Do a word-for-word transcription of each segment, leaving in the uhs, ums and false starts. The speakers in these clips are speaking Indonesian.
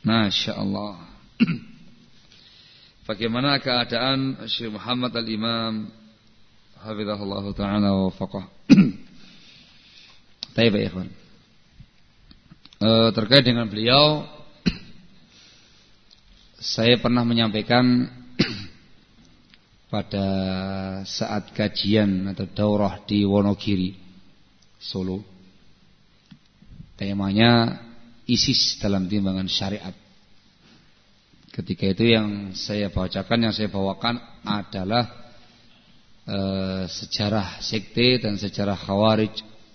Masya Allah. Bagaimana keadaan Syekh Muhammad Al-Imam hafizahullah ta'ala wa wafaqah. Baik ya ikhwan, e, terkait dengan beliau, saya pernah menyampaikan pada saat kajian atau daurah di Wonogiri, Solo. Temanya ISIS dalam timbangan syariat. Ketika itu yang saya bacakan, yang saya bawakan adalah e, sejarah sekte dan sejarah khawarij.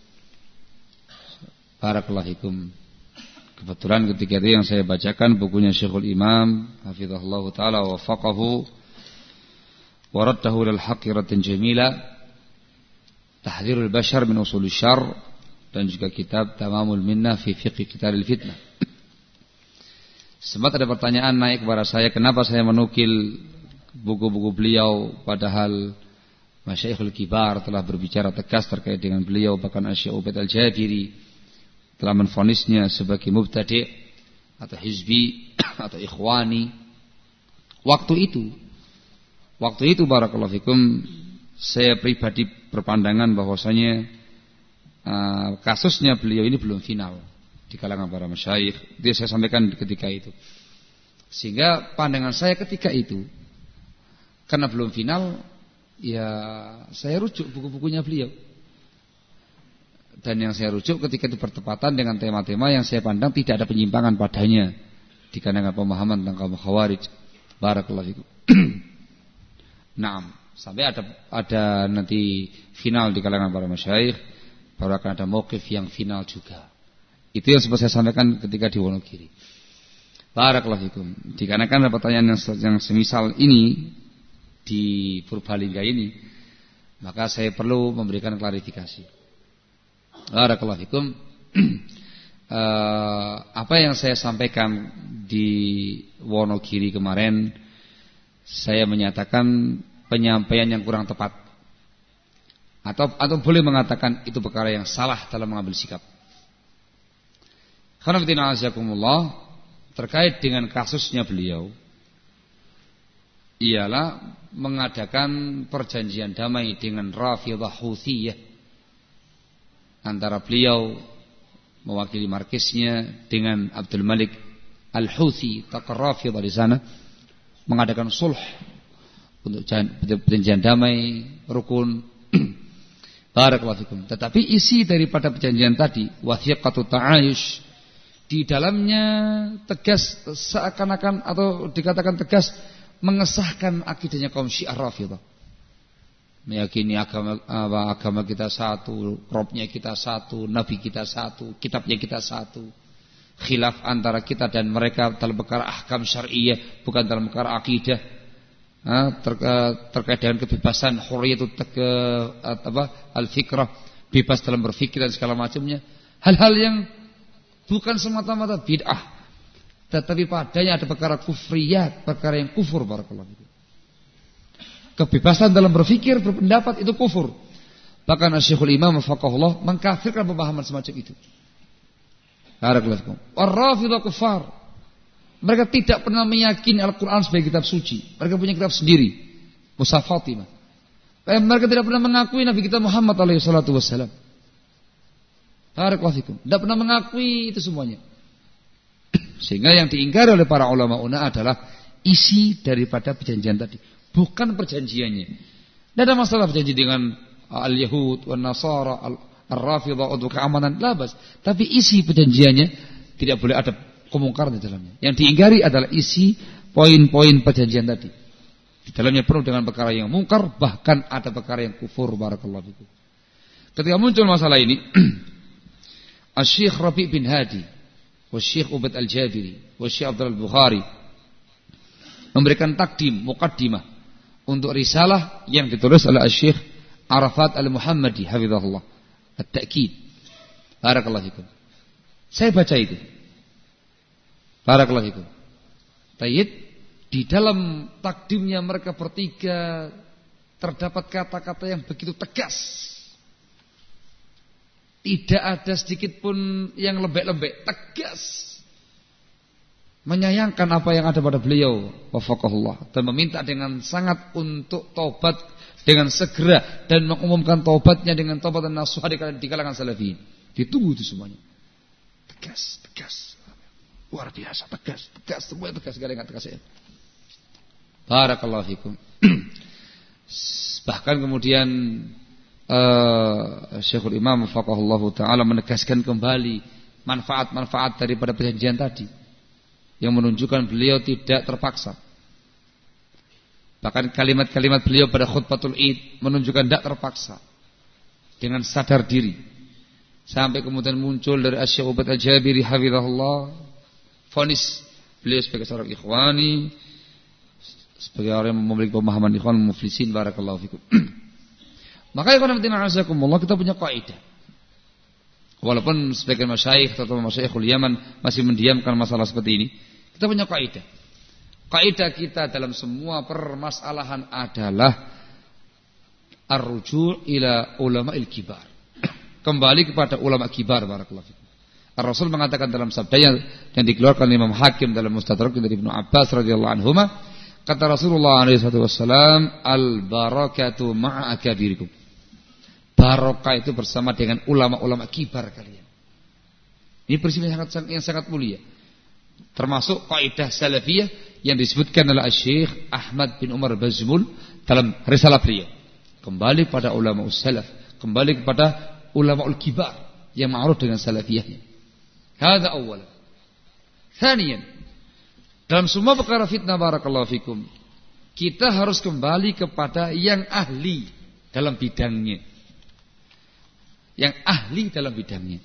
Barakallahu fikum. Kebetulan ketika itu yang saya bacakan bukunya Syekhul Imam hafizahullah ta'ala wa wafaqahu wa raddahu lil haqqiratin jamila, Tahdhirul Bashar min Ushul Syarr, dan juga kitab Tamamul Minnah fi Fiqh Qitalil Fitnah. Sempat ada pertanyaan naik kepada saya, kenapa saya menukil buku-buku beliau padahal Masyayikhul Kibar telah berbicara tegas terkait dengan beliau, bahkan Syekh Ubaid Al-Jabiri telah menvonisnya sebagai mubtadi' atau hizbi atau ikhwani. Waktu itu, waktu itu barakallahu fikum, saya pribadi berpandangan bahwasanya uh, kasusnya beliau ini belum final di kalangan para masyayikh. Itu saya sampaikan ketika itu. Sehingga pandangan saya ketika itu, karena belum final, ya saya rujuk buku-bukunya beliau. Dan yang saya rujuk ketika itu bertepatan dengan tema-tema yang saya pandang tidak ada penyimpangan padanya di kalangan pemahaman tentang kaum khawarij. Barakallahu fikum. Naam, sampai ada ada nanti final di kalangan para masyayikh, baru akan ada mauqif yang final juga. Itu yang sempat saya sampaikan ketika di Wonogiri. Barakallahu fikum. Dikarenakan ada pertanyaan yang, yang semisal ini di Purbalingga ini, maka saya perlu memberikan klarifikasi. Barakallahu fikum. uh, Apa yang saya sampaikan di Wonogiri kemarin, saya menyatakan penyampaian yang kurang tepat, Atau atau boleh mengatakan itu perkara yang salah dalam mengambil sikap. Khanafitina azakumullah, terkait dengan kasusnya beliau, ialah mengadakan perjanjian damai dengan Rafidhah Houthiyah, antara beliau mewakili markisnya dengan Abdul Malik Al-Houthi, tokoh Rafidhah di sana, mengadakan sulh untuk perjanjian damai rukun. Barakallahu fikum. Tetapi isi daripada perjanjian tadi, wathiqatu ta'ayush, di dalamnya tegas, seakan-akan atau dikatakan tegas, mengesahkan akidahnya kaum Syiah Rafidhah. Meyakini agama, agama kita satu, Robnya kita satu, Nabi kita satu, kitabnya kita satu. Khilaf antara kita dan mereka dalam perkara ahkam syar'iyyah, bukan dalam perkara akidah. Terkait dengan kebebasan, hurriyatu apa al-fikrah, bebas dalam berfikir dan segala macamnya. Hal-hal yang bukan semata-mata bid'ah, tetapi padanya ada perkara kufriyat, perkara yang kufur. Barakallahu fikum. Kebebasan dalam berfikir, berpendapat itu kufur. Bahkan Syekhul Imam faqahullah mengkafirkan pemahaman semacam itu. Barakallahu fikum. Ar-Rafidhah kufar. Mereka tidak pernah meyakini Al-Quran sebagai kitab suci. Mereka punya kitab sendiri, Mushaf Fatimah. Mereka tidak pernah mengakui Nabi kita Muhammad alaihi salatu wassalam. Barakallahu fikum. Tidak pernah mengakui itu semuanya. Sehingga yang diingkari oleh para ulama una adalah isi daripada perjanjian tadi, bukan perjanjiannya. Tidak ada masalah berjanji dengan al-Yahud, al-Nasara, al-Rafidhah untuk keamanan, labas. Tapi isi perjanjiannya tidak boleh ada kemungkaran di dalamnya. Yang diingkari adalah isi poin-poin perjanjian tadi. Di dalamnya penuh dengan perkara yang mungkar, bahkan ada perkara yang kufur. Barakallahu fikum. Ketika muncul masalah ini, Asy-Syaikh Rabi' bin Hadi, Wasy-Syaikh Ubaid Al-Jabiri, Wasy-Syaikh Abdul Bukhari memberikan takdim, muqaddimah untuk risalah yang ditulis oleh Asy-Syaikh Arafat Al-Muhammadi hafizahullah, At-Ta'kid. Barakallahu fikum. Saya baca itu. Barakallahu fikum. Tayyib, di dalam takdimnya mereka bertiga terdapat kata-kata yang begitu tegas. Tidak ada sedikit pun yang lembek-lembek, tegas. menyayangkan apa yang ada pada beliau, wafaqahullah, dan meminta dengan sangat untuk taubat dengan segera dan mengumumkan taubatnya dengan taubat dan nasuha di kalangan salafiyin. Ditunggu itu semuanya. Tegas, tegas. Luar biasa, tegas, tegas, semuanya tegas, gak ada yang tegas ya. Barakallahu fikum. Bahkan kemudian uh, Syekhul Imam wafaqahullahu taala menegaskan kembali manfaat-manfaat daripada perjanjian tadi, yang menunjukkan beliau tidak terpaksa. Bahkan kalimat-kalimat beliau pada khutbatul Id menunjukkan tidak terpaksa, dengan sadar diri. Sampai kemudian muncul dari Asy-Syaikh Ubaid Al-Jabiri hafizahullah vonis beliau sebagai seorang ikhwani, sebagai orang yang memiliki pemahaman ikhwan muflisin. Barakallahu fikum. Maka ikhwan fillah azakumullah, kita punya kaidah. Walaupun sebagian masyayikh atau masyayikhul Yaman masih mendiamkan masalah seperti ini, kita punya kaidah. Kaidah kita dalam semua permasalahan adalah ar-ruju' ila ulama'il kibar. Kembali kepada ulama kibar. Barakallahu fikum. Ar-Rasul mengatakan dalam sabdanya yang dikeluarkan Imam Hakim dalam Mustadrak dari Ibnu Abbas radhiyallahu anhuma, kata Rasulullah alaihi wasallam, al-barakatu ma'a akabirikum. Barokah itu bersama dengan ulama-ulama kibar kalian. Ini prinsip yang sangat, yang sangat mulia. Termasuk kaidah salafiyah yang disebutkan oleh Syekh Ahmad bin Umar Bazmul dalam risalah beliau. Kembali pada ulama salaf, kembali kepada ulama kibar yang ma'ruf dengan salafiyahnya. Hadza awwalan. Thaniyan, dalam semua perkara fitnah barakallahu fikum, kita harus kembali kepada yang ahli dalam bidangnya. Yang ahli dalam bidangnya.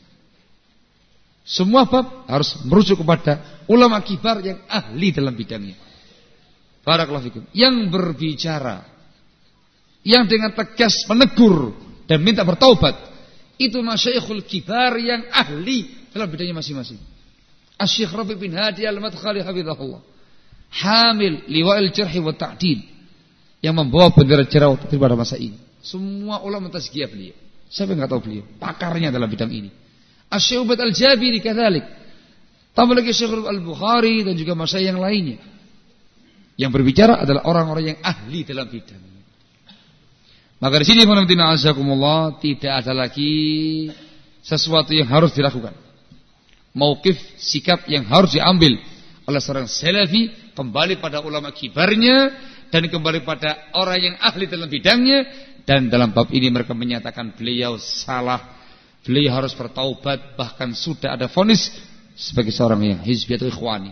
Semua bab harus merujuk kepada ulama kibar yang ahli dalam bidangnya. Barakallahu fikum. Yang berbicara, yang dengan tegas menegur dan minta bertaubat, itu masyaikhul kibar yang ahli dalam bidangnya masing-masing. Asy-Syaikh Rabi' bin Hadi Al-Madkhali hafizahullah, hamil liwa'il jarh wa ta'dil, yang membawa bendera jarh pada masa ini. Semua ulama tazkiyah beliau. Siapa yang enggak tahu beliau? Pakarnya dalam bidang ini. Asy-Syaikh Ubaid Al-Jabiri kadzalik. Tambah lagi Syekh Al-Bukhari dan juga masyayikh yang lainnya. Yang berbicara adalah orang-orang yang ahli dalam bidang. Maka di sini khonamtina azakumullah, tidak ada lagi sesuatu yang harus dilakukan. Mauqif, sikap yang harus diambil oleh seorang salafi, kembali pada ulama kibarnya dan kembali pada orang yang ahli dalam bidangnya. Dan dalam bab ini mereka menyatakan beliau salah, beliau harus bertaubat, bahkan sudah ada vonis sebagai seorang yang hizbi atau ikhwani.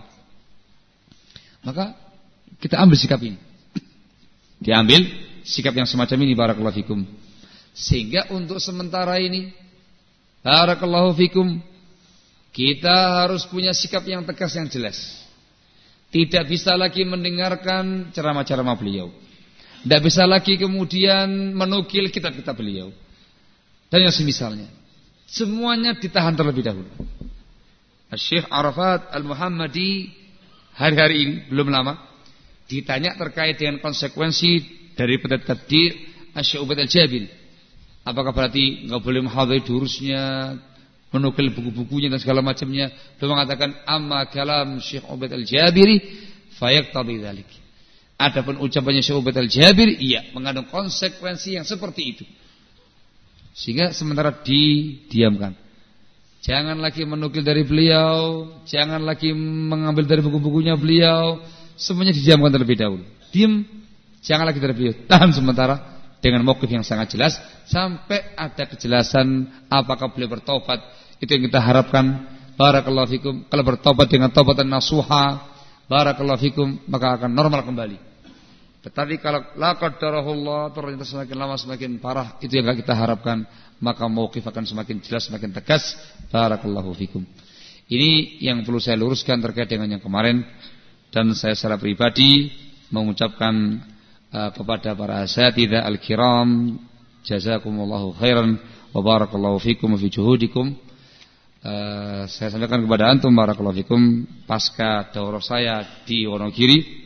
Maka kita ambil sikap ini. Diambil sikap yang semacam ini barakallahu fikum. Sehingga untuk sementara ini barakallahu fikum, kita harus punya sikap yang tegas, yang jelas. Tidak bisa lagi mendengarkan ceramah-ceramah beliau. Tidak bisa lagi kemudian menukil kitab-kitab beliau dan yang semisalnya. Semuanya ditahan terlebih dahulu. Syekh Arafat Al-Muhammadi hari-hari ini belum lama ditanya terkait dengan konsekuensi dari tabdir Syekh Ubaid Al-Jabiri. Apakah berarti enggak boleh menghadiri durusnya, menukil buku-bukunya dan segala macamnya? Beliau mengatakan, amma kalam Syekh Ubaid Al-Jabiri fayaqtadi dzalik. Adapun ucapannya Syekh Ubaid Al-Jabiri, iya, mengandung konsekuensi yang seperti itu. Sehingga sementara didiamkan. Jangan lagi menukil dari beliau, jangan lagi mengambil dari buku-bukunya beliau, semuanya didiamkan terlebih dahulu. Diam, jangan lagi dari beliau. Tahan sementara dengan mauqif yang sangat jelas sampai ada kejelasan apakah beliau bertobat. Itu yang kita harapkan. Barakallahu fikum. Kalau bertobat dengan taubatan nasuha, barakallahu fikum, maka akan normal kembali. Tetapi kalau la qadarahullah, ternyata semakin lama semakin parah, itu yang enggak kita harapkan, maka mauqif akan semakin jelas, semakin tegas. Barakallahu fikum. Ini yang perlu saya luruskan terkait dengan yang kemarin, dan saya secara pribadi mengucapkan uh, kepada para asatidzah al-kiram, jazakumullahu khairan wa barakallahu fikum fi juhudikum. Uh, saya sampaikan kepada antum barakallahu fikum, pasca daurah saya di Wonogiri,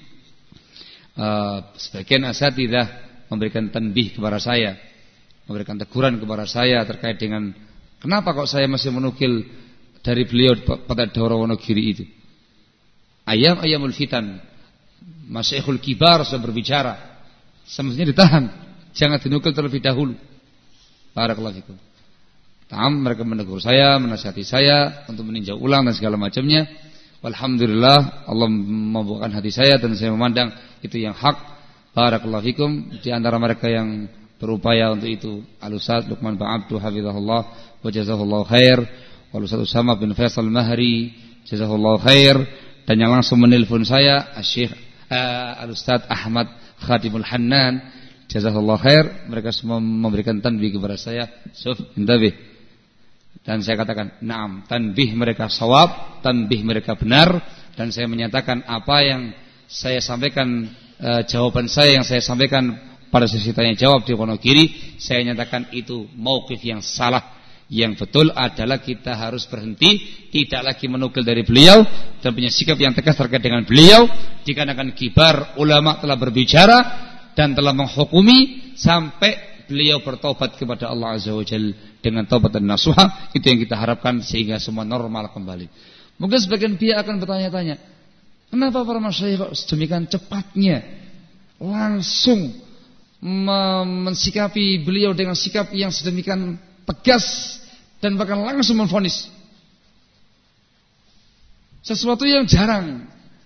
uh, sebagian asatidzah memberikan tanbih kepada saya, memberikan teguran kepada saya terkait dengan kenapa kok saya masih menukil dari beliau pada daurah Wonogiri itu. ayam-ayamul fitan. Masyayikhul kibar sudah berbicara. Semestinya ditahan, jangan dinukil terlebih dahulu. Barakallahu fikum. Ta'am, mereka menegur saya, menasihati saya untuk meninjau ulang dan segala macamnya. Alhamdulillah Allah membukakan hati saya dan saya memandang itu yang hak. Barakallahu fikum. Di antara mereka yang berupaya untuk itu Al-Ustaz Luqman bin Abdu hafizahullah wa jazahullahu khair, Al-Ustaz Usama bin Faisal Mahri jazahullahu khair, dan yang langsung menelpon saya Syekh uh, Al-Ustaz Ahmad Khadimul Hannan jazahullahu khair. Mereka semua memberikan tanbih kepada saya, suf intabih. Dan saya katakan na'am, tanbih mereka sawab, tanbih mereka benar, dan saya menyatakan apa yang saya sampaikan, uh, jawaban saya yang saya sampaikan pada sesi tanya jawab di Wonogiri, saya nyatakan itu mauqif yang salah. Yang betul adalah kita harus berhenti, tidak lagi menukil dari beliau dan punya sikap yang tegas terkait dengan beliau, dikarenakan kibar ulama telah berbicara dan telah menghukumi sampai beliau bertobat kepada Allah Azza wa Jalla dengan taubat dan nasuha. Itu yang kita harapkan sehingga semua normal kembali. Mungkin sebagian pihak akan bertanya-tanya, kenapa para masyayikh sedemikian cepatnya langsung mensikapi beliau dengan sikap yang sedemikian tegas dan bahkan langsung menvonis, sesuatu yang jarang,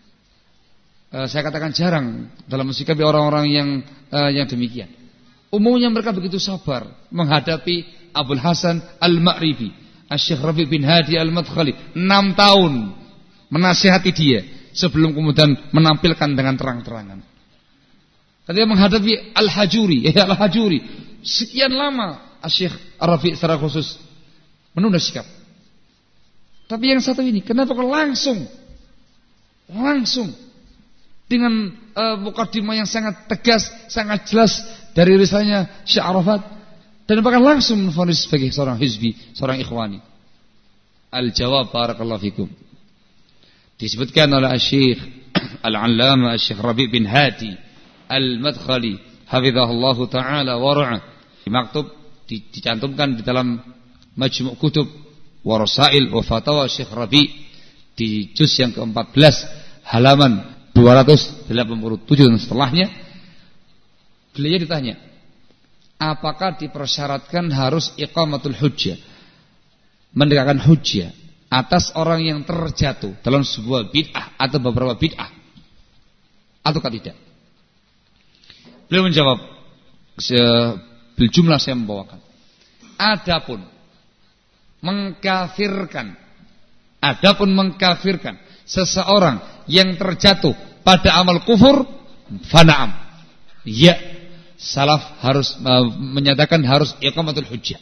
uh, saya katakan jarang dalam mensikapi orang-orang yang uh, yang demikian. Umumnya mereka begitu sabar menghadapi Abul Hasan Al-Ma'ribi, Syekh Rabi' bin Hadi Al-Madkhali, enam tahun menasihati dia sebelum kemudian menampilkan dengan terang-terangan. Ketika menghadapi Al-Hajuri, ya Al-Hajuri, sekian lama Syekh Rabi' secara khusus menunda sikap. Tapi yang satu ini, kenapa kok langsung langsung dengan uh, mukadimah yang sangat tegas, sangat jelas dari risalahnya Syekh Arafat, dan bahkan langsung menvonis sebagai seorang hizbi, seorang ikhwani. Al-jawab barakallahu fikum. Disebutkan oleh Syekh Al-Allamah Syekh Rabi' bin Hadi Al-Madkhali hafizahullahu taala wa ra'ah. Di maktub dicantumkan di dalam Majmu' Kutub wa Rasail wa Fatawa Syekh Rabi' di juz yang keempat belas halaman dua ratus delapan puluh tujuh dan setelahnya. Beliau ditanya, apakah dipersyaratkan harus iqamatul hujjah, menegakkan hujjah atas orang yang terjatuh dalam sebuah bid'ah atau beberapa bid'ah, ataukah tidak? Beliau menjawab, berjumlah saya membawakan, adapun mengkafirkan adapun mengkafirkan seseorang yang terjatuh pada amal kufur, fana'am, ya, salaf harus uh, menyatakan harus iqamatul hujjah.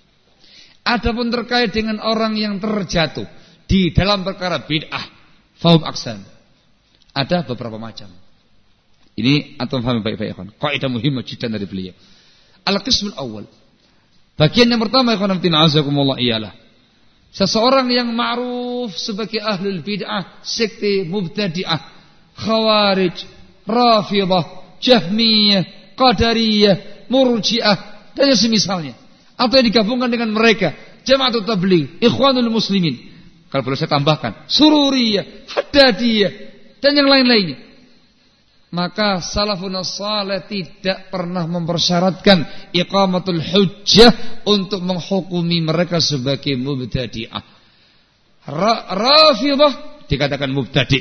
Adapun terkait dengan orang yang terjatuh di dalam perkara bid'ah, fahum aksan, ada beberapa macam. Ini antum paham baik-baik ikhwan. Kaidah muhimmah jiddan dari beliau. Al-qismul awal, bagian yang pertama ikhwan fillah azakumullah ialah seseorang yang ma'ruf sebagai ahlul bid'ah, sekte mubtadi'ah, khawarij, rafidah, jahmiyah, qadariyah, murji'ah, dan yang semisalnya, atau yang digabungkan dengan mereka, jama'atut tabligh, ikhwanul muslimin, kalau boleh saya tambahkan, sururiyah, haddadiyah, dan yang lain-lainnya. Maka salafun salih tidak pernah mempersyaratkan iqamatul hujjah untuk menghukumi mereka sebagai mubtadi'ah. Ra- Rafidah dikatakan mubtadi',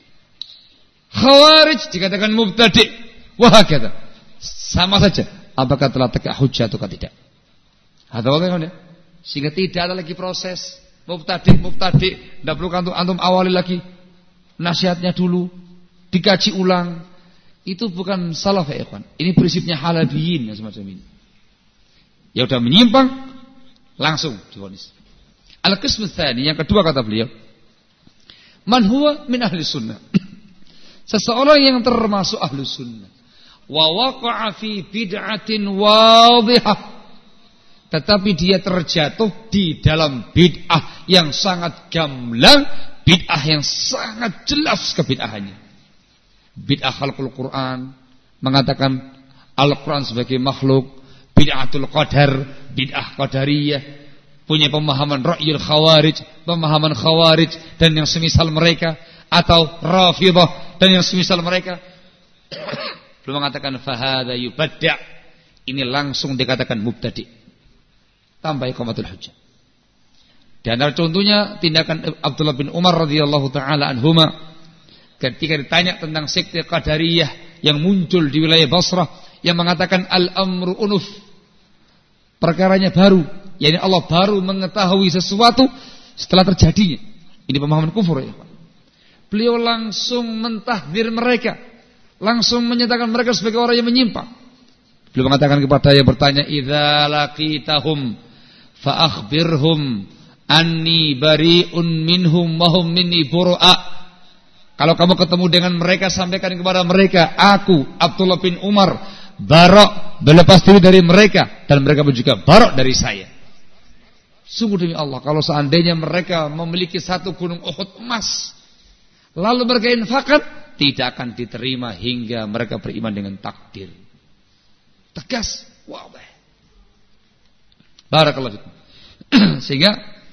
Khawarij dikatakan mubtadi', wahakadha. Sama saja apakah telah tegak hujjah atau tidak. Ada bagaimana? Sehingga tidak ada lagi proses mubtadi' mubtadi', tidak perlu antum antum awali lagi nasihatnya dulu, dikaji ulang. Itu bukan salaf ya ikhwan. Ini prinsipnya halabiyin yang semacam ini. Ya udah menyimpang langsung divonis. Al-qismu tsani, yang kedua kata beliau, man huwa min ahli sunnah. Seseorang yang termasuk ahli sunnah wa waqa'a fi bid'atin wadhihah, tetapi dia terjatuh di dalam bid'ah yang sangat gamblang, bid'ah yang sangat jelas kebid'ahannya. Bid'ah khalqul Quran, mengatakan Al-Quran sebagai makhluk, bid'atul qadar, bid'ah qadariyah, punya pemahaman ra'yul khawarij, pemahaman khawarij dan yang semisal mereka, atau Rafidhah dan yang semisal mereka. Belum mengatakan fahadha yubadda', ini langsung dikatakan mubtadi'. Tambah iqamatul hujjah. Di antara contohnya tindakan Abdullah bin Umar radhiyallahu taala anhuma ketika ditanya tentang sekte Qadariyah yang muncul di wilayah Basrah yang mengatakan al-amru unuf, perkaranya baru, yakni Allah baru mengetahui sesuatu setelah terjadinya. Ini pemahaman kufur ya Pak. Beliau langsung mentahdir mereka, langsung menyatakan mereka sebagai orang yang menyimpang. Beliau mengatakan kepada yang bertanya, idza laqitahum fa akhbirhum anni bari'un minhum wa hum minni bura'a. Kalau kamu ketemu dengan mereka, sampaikan kepada mereka, aku Abdullah bin Umar barok, berlepas diri dari mereka, dan mereka pun juga barok dari saya. Sungguh demi Allah, kalau seandainya mereka memiliki satu gunung Uhud emas, lalu mereka infakkan, tidak akan diterima hingga mereka beriman dengan takdir. Tegas, wow. Barakallahu fikum. Sehingga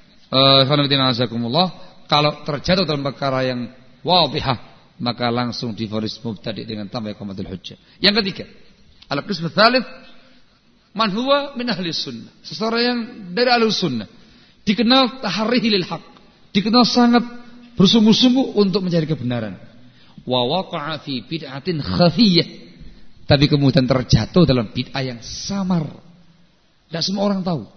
uh, kalau terjatuh dalam perkara yang wadihah, maka langsung divonis mubtadi' dengan tambah iqamatul hujjah. Yang ketiga, al-qism tsalits, man huwa min ahli sunnah, seseorang yang dari ahli sunnah, dikenal tahrihi lil haq, dikenal sangat bersungguh-sungguh untuk mencari kebenaran. Wa waqa'a fi bid'atin khafiyyah, tapi kemudian terjatuh dalam bid'ah yang samar. Tidak semua orang tahu.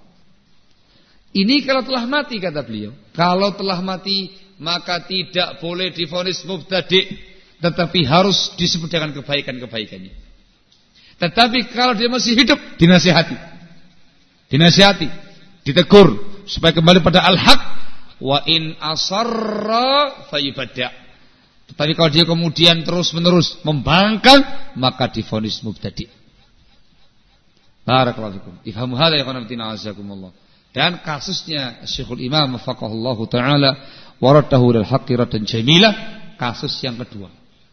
Ini kalau telah mati, kata beliau, kalau telah mati maka tidak boleh divonis mubtadi', tetapi harus disebut dengan kebaikan-kebaikannya. Tetapi kalau dia masih hidup, dinasihati, dinasihati, ditegur supaya kembali pada al-haq. Wa in asarra fayubadda'. Tetapi kalau dia kemudian terus-menerus membangkang, maka divonis mubtadi'. Barakallahu fikum. Ifhamu hadza ya qanatina azakumullah. Dan kasusnya Syekhul Imam faqahallahu taala waradahu lil haqqi radan jamilah, kasus yang kedua.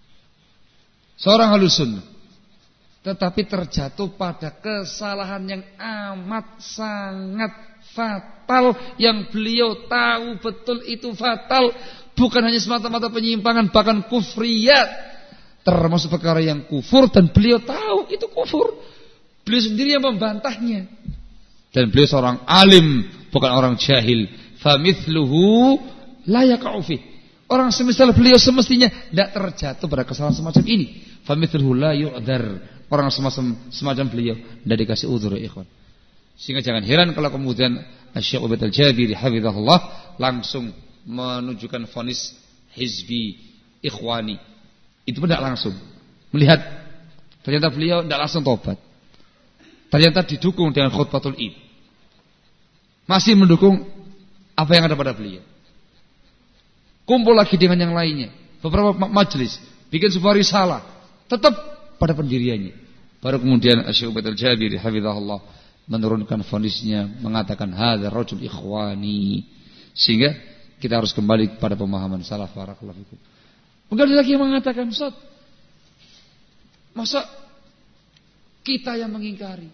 Seorang ahlus sunnah tetapi terjatuh pada kesalahan yang amat sangat fatal, yang beliau tahu betul itu fatal, bukan hanya semata-mata penyimpangan, bahkan kufriyat, termasuk perkara yang kufur, dan beliau tahu itu kufur. Beliau sendiri yang membantahnya. Dan beliau seorang alim, bukan orang jahil. Famithluhu la yaqa'u fi. Orang semisal beliau semestinya tidak terjatuh pada kesalahan semacam ini. Famithluhu la yu'dzar. Orang semacam semacam beliau tidak dikasih udzur ya ikhwan. Sehingga jangan heran kalau kemudian Syekh Ubaid al-Jabiri hafizahullah langsung menunjukkan vonis hizbi ikhwani. Itu pun tidak langsung. Melihat ternyata beliau tidak langsung tobat. Ternyata didukung dengan khutbatul id. Masih mendukung apa yang ada pada beliau. Kumpul lagi dengan yang lainnya, beberapa majelis, bikin sebuah risalah, tetap pada pendiriannya. Baru kemudian Syekh Ubaid al-Jabiri hafizahullah menurunkan vonisnya, mengatakan hadzal rajul ikhwani. Sehingga kita harus kembali kepada pemahaman salaf. Barakallahu fikum. Mungkin ada lagi yang mengatakan, Ustaz, masa kita yang mengingkari?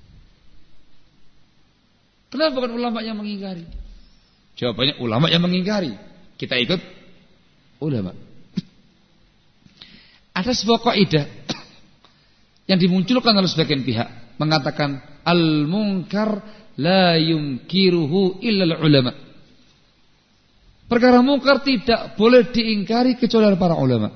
Kenapa bukan ulama yang mengingkari? Jawabannya ulama yang mengingkari, kita ikut ulama. Ada sebuah kaidah yang dimunculkan oleh sebagian pihak, mengatakan al-munkar la yunkiruhu illa ulama. Perkara munkar tidak boleh diingkari kecuali oleh para ulama.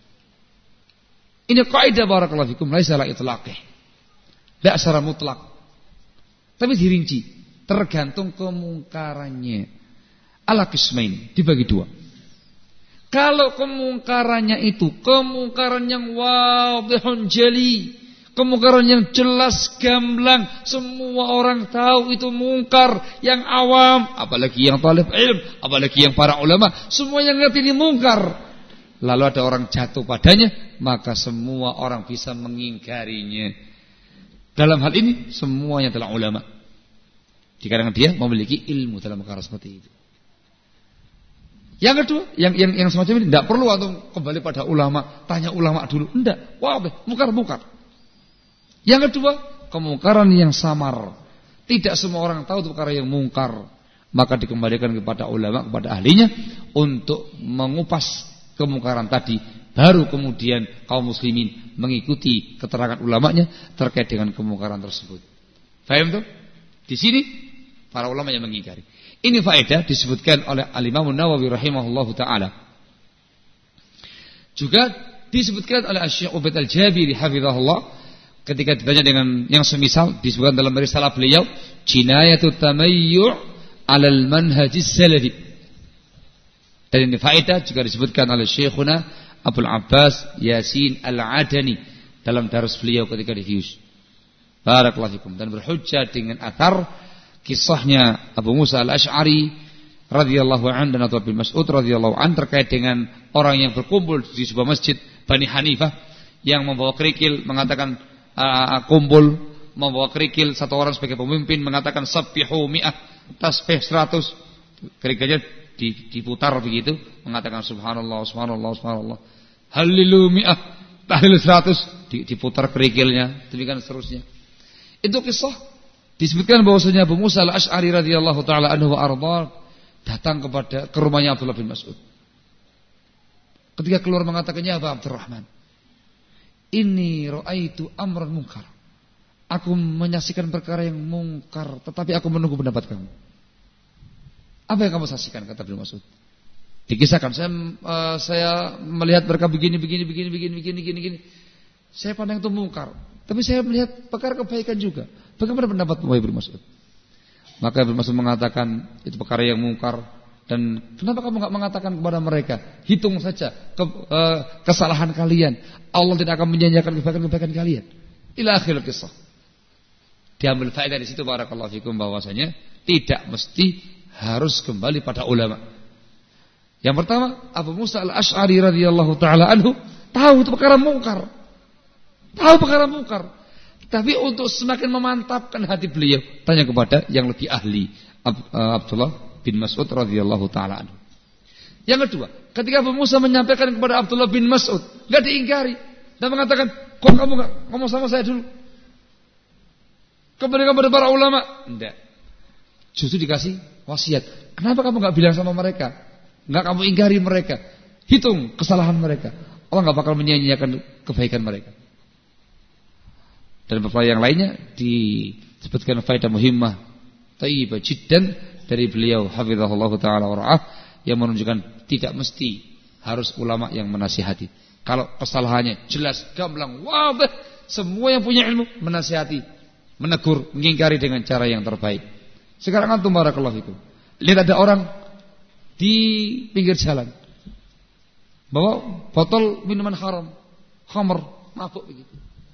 Ini kaidah barakallahu fikum, laisa la itlaqih. Tidak secara mutlak, tapi dirinci, tergantung kemungkarannya. Ala qismain, dibagi dua. Kalau kemungkarannya itu kemungkaran yang wadihun jali, kemungkaran yang jelas gamblang, semua orang tahu itu mungkar, yang awam, apalagi yang talib ilm, apalagi yang para ulama, semua yang ngerti ini mungkar. Lalu ada orang jatuh padanya, maka semua orang bisa mengingkarinya. Dalam hal ini semuanya adalah ulama, dikarenakan dia memiliki ilmu dalam perkara seperti itu. Yang kedua, yang yang yang semacam ini tidak perlu atau kembali pada ulama, tanya ulama dulu, enggak. Wah, mungkar-mungkar. Yang kedua, kemungkaran yang samar. Tidak semua orang tahu itu perkara yang mungkar, maka dikembalikan kepada ulama, kepada ahlinya untuk mengupas kemungkaran tadi, baru kemudian kaum muslimin mengikuti keterangan ulamanya terkait dengan kemungkaran tersebut. Paham tuh? Di sini para ulama yang mengingkari. Ini faedah disebutkan oleh Al-Imam Nawawi rahimahullahu taala. Juga disebutkan oleh Syekh Ubaid Al-Jabiri hafizahullah ketika ditanya dengan yang semisal, disebutkan dalam risalah beliau Jinayatut Tamayyu' 'alal manhajis salafi. Dan ini faedah juga disebutkan oleh Syekhuna Abdul Abbas Yasin Al-Adani dalam darus beliau ketika di Hiyus. Barakallahu fikum. Dan berhujjah dengan athar kisahnya Abu Musa Al-Asy'ari radhiyallahu anhu dan Abdullah bin Mas'ud radhiyallahu anhu terkait dengan orang yang berkumpul di sebuah masjid Bani Hanifah yang membawa kerikil mengatakan uh, kumpul membawa kerikil, satu orang sebagai pemimpin mengatakan sabbihu mi'ah, tasbih seratus, kerikilnya diputar begitu mengatakan subhanallah subhanallah subhanallah, halilu mi'ah, tahlil seratus, diputar kerikilnya, demikian seterusnya. Itu kisah disebutkan bahwasanya Abu Musa Al-Asy'ari radhiyallahu taala anhu wa arda datang kepada ke rumahnya Abdullah bin Mas'ud. Ketika keluar mengatakannya, "Ya Aba Abdurrahman, inni ra'aitu amran munkar." Aku menyaksikan perkara yang mungkar, tetapi aku menunggu pendapat kamu. Apa yang kamu saksikan, kata Ibnu Mas'ud? Dikisahkan, saya uh, saya melihat mereka begini begini begini begini begini begini begini. Saya pandang itu mungkar, tapi saya melihat perkara kebaikan juga. Bagaimana pendapatmu, Ibnu Mas'ud? Maka Ibnu Mas'ud mengatakan itu perkara yang mungkar, dan kenapa kamu enggak mengatakan kepada mereka, hitung saja ke, uh, kesalahan kalian. Allah tidak akan menyanyiakan kebaikan-kebaikan kalian. Ila akhir kisah. Diambil faedah di situ barakallahu fikum bahwasanya tidak mesti harus kembali pada ulama. Yang pertama, Abu Musa Al-Asy'ari radhiyallahu taala anhu tahu itu perkara mungkar. Tahu perkara mungkar. Tapi untuk semakin memantapkan hati beliau, tanya kepada yang lebih ahli, Abdullah bin Mas'ud radhiyallahu taala anhu. Yang kedua, ketika Abu Musa menyampaikan kepada Abdullah bin Mas'ud, enggak diingkari dan mengatakan, "Kok kamu enggak ngomong sama saya dulu? Kembali kepada para ulama." Enggak. Justru dikasih wasiat. Kenapa kamu enggak bilang sama mereka? Enggak kamu ingkari mereka. Hitung kesalahan mereka. Allah enggak bakal menyia-nyiakan kebaikan mereka. Dan beberapa yang lainnya disebutkan faedah muhimmah thayyibah jiddan dari beliau hafizahullah taala wa ra'ah yang menunjukkan tidak mesti harus ulama yang menasihati. Kalau kesalahannya jelas, gamblang, wabah, semua yang punya ilmu menasihati, menegur, mengingkari dengan cara yang terbaik. Sekarang antum barakallahu fikum, lihat ada orang di pinggir jalan bawa botol minuman haram, khamr, mabuk begitu.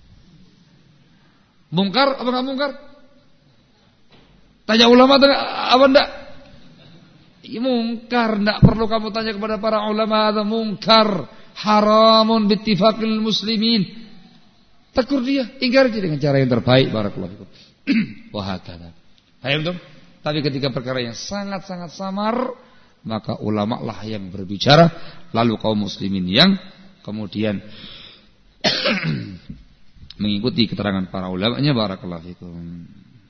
Mungkar apa enggak mungkar? Tanya ulama apa enggak? Ya, mungkar, enggak perlu kamu tanya kepada para ulama, ada mungkar, haramun bittifaqil muslimin. Tegur dia, ingkar dia dengan cara yang terbaik barakallahu fikum. Wa hakadha. Paham tuh? Tapi ketika perkara yang sangat-sangat samar, maka ulama lah yang berbicara, lalu kaum muslimin yang kemudian mengikuti keterangan para ulamanya barakallahu fikum.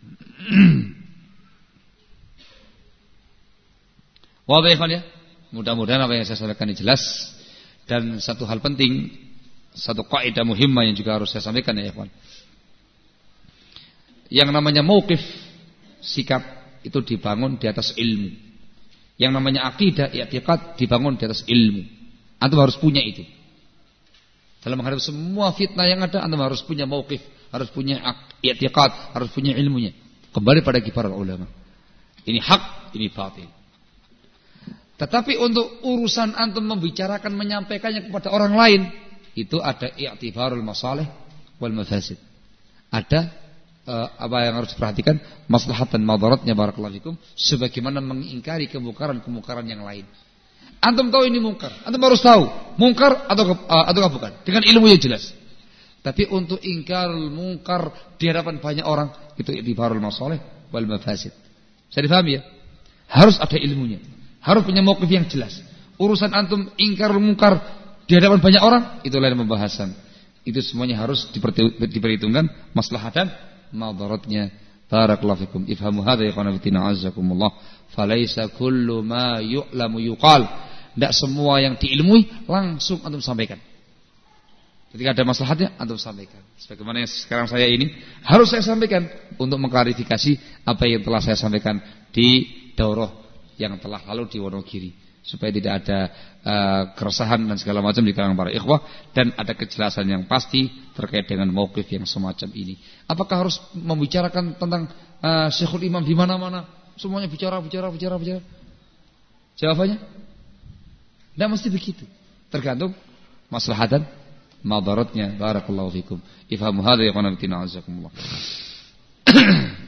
Wadah ya, mudah-mudahan apa yang saya sampaikan ini jelas. Dan satu hal penting, satu kaidah muhimmah yang juga harus saya sampaikan ya ikhwan. Yang namanya mauqif, sikap itu dibangun di atas ilmu. Yang namanya akidah, i'tiqad dibangun di atas ilmu. Antum harus punya itu. Dalam menghadapi semua fitnah yang ada, antum harus punya mauqif, harus punya i'tiqad, harus punya ilmunya. Kembali pada para ulama. Ini hak, ini batil. Tetapi untuk urusan antum membicarakan, menyampaikannya kepada orang lain, itu ada i'tibarul masalih wal mafasid. Ada uh, apa yang harus diperhatikan, maslahat dan madaratnya barakallahu fikum, sebagaimana mengingkari kemungkaran-kemungkaran yang lain. Antum tahu ini mungkar, antum harus tahu mungkar atau uh, atau bukan, dengan ilmu yang jelas. Tapi untuk ingkar mungkar di hadapan banyak orang, itu i'tibarul masalih wal mafasid. Saya difahami ya? Harus ada ilmunya, harus punya mauqif yang jelas. Urusan antum ingkar mungkar di hadapan banyak orang, itu lain pembahasan. Itu semuanya harus diperhitungkan maslahat dan madaratnya. Barakallahu fikum. Ifhamu hadza ya qanatina azzakumullah. Falaisa kullu ma yu'lamu yuqal. Tidak semua yang diilmui langsung antum sampaikan. Ketika ada maslahatnya antum sampaikan. Sebagaimana yang sekarang saya ini harus saya sampaikan untuk mengklarifikasi apa yang telah saya sampaikan di daurah yang telah lalu di Wonogiri, supaya tidak ada uh, keresahan dan segala macam di kalangan para ikhwah, dan ada kejelasan yang pasti terkait dengan mauqif yang semacam ini. Apakah harus membicarakan tentang uh, Syekhul Imam di mana-mana? Semuanya bicara, bicara, bicara, bicara. Jawabannya tidak mesti begitu. Tergantung maslahatan madaratnya. Barakallahu fikum. Ifhamu hadza ya qanatina azakumullah.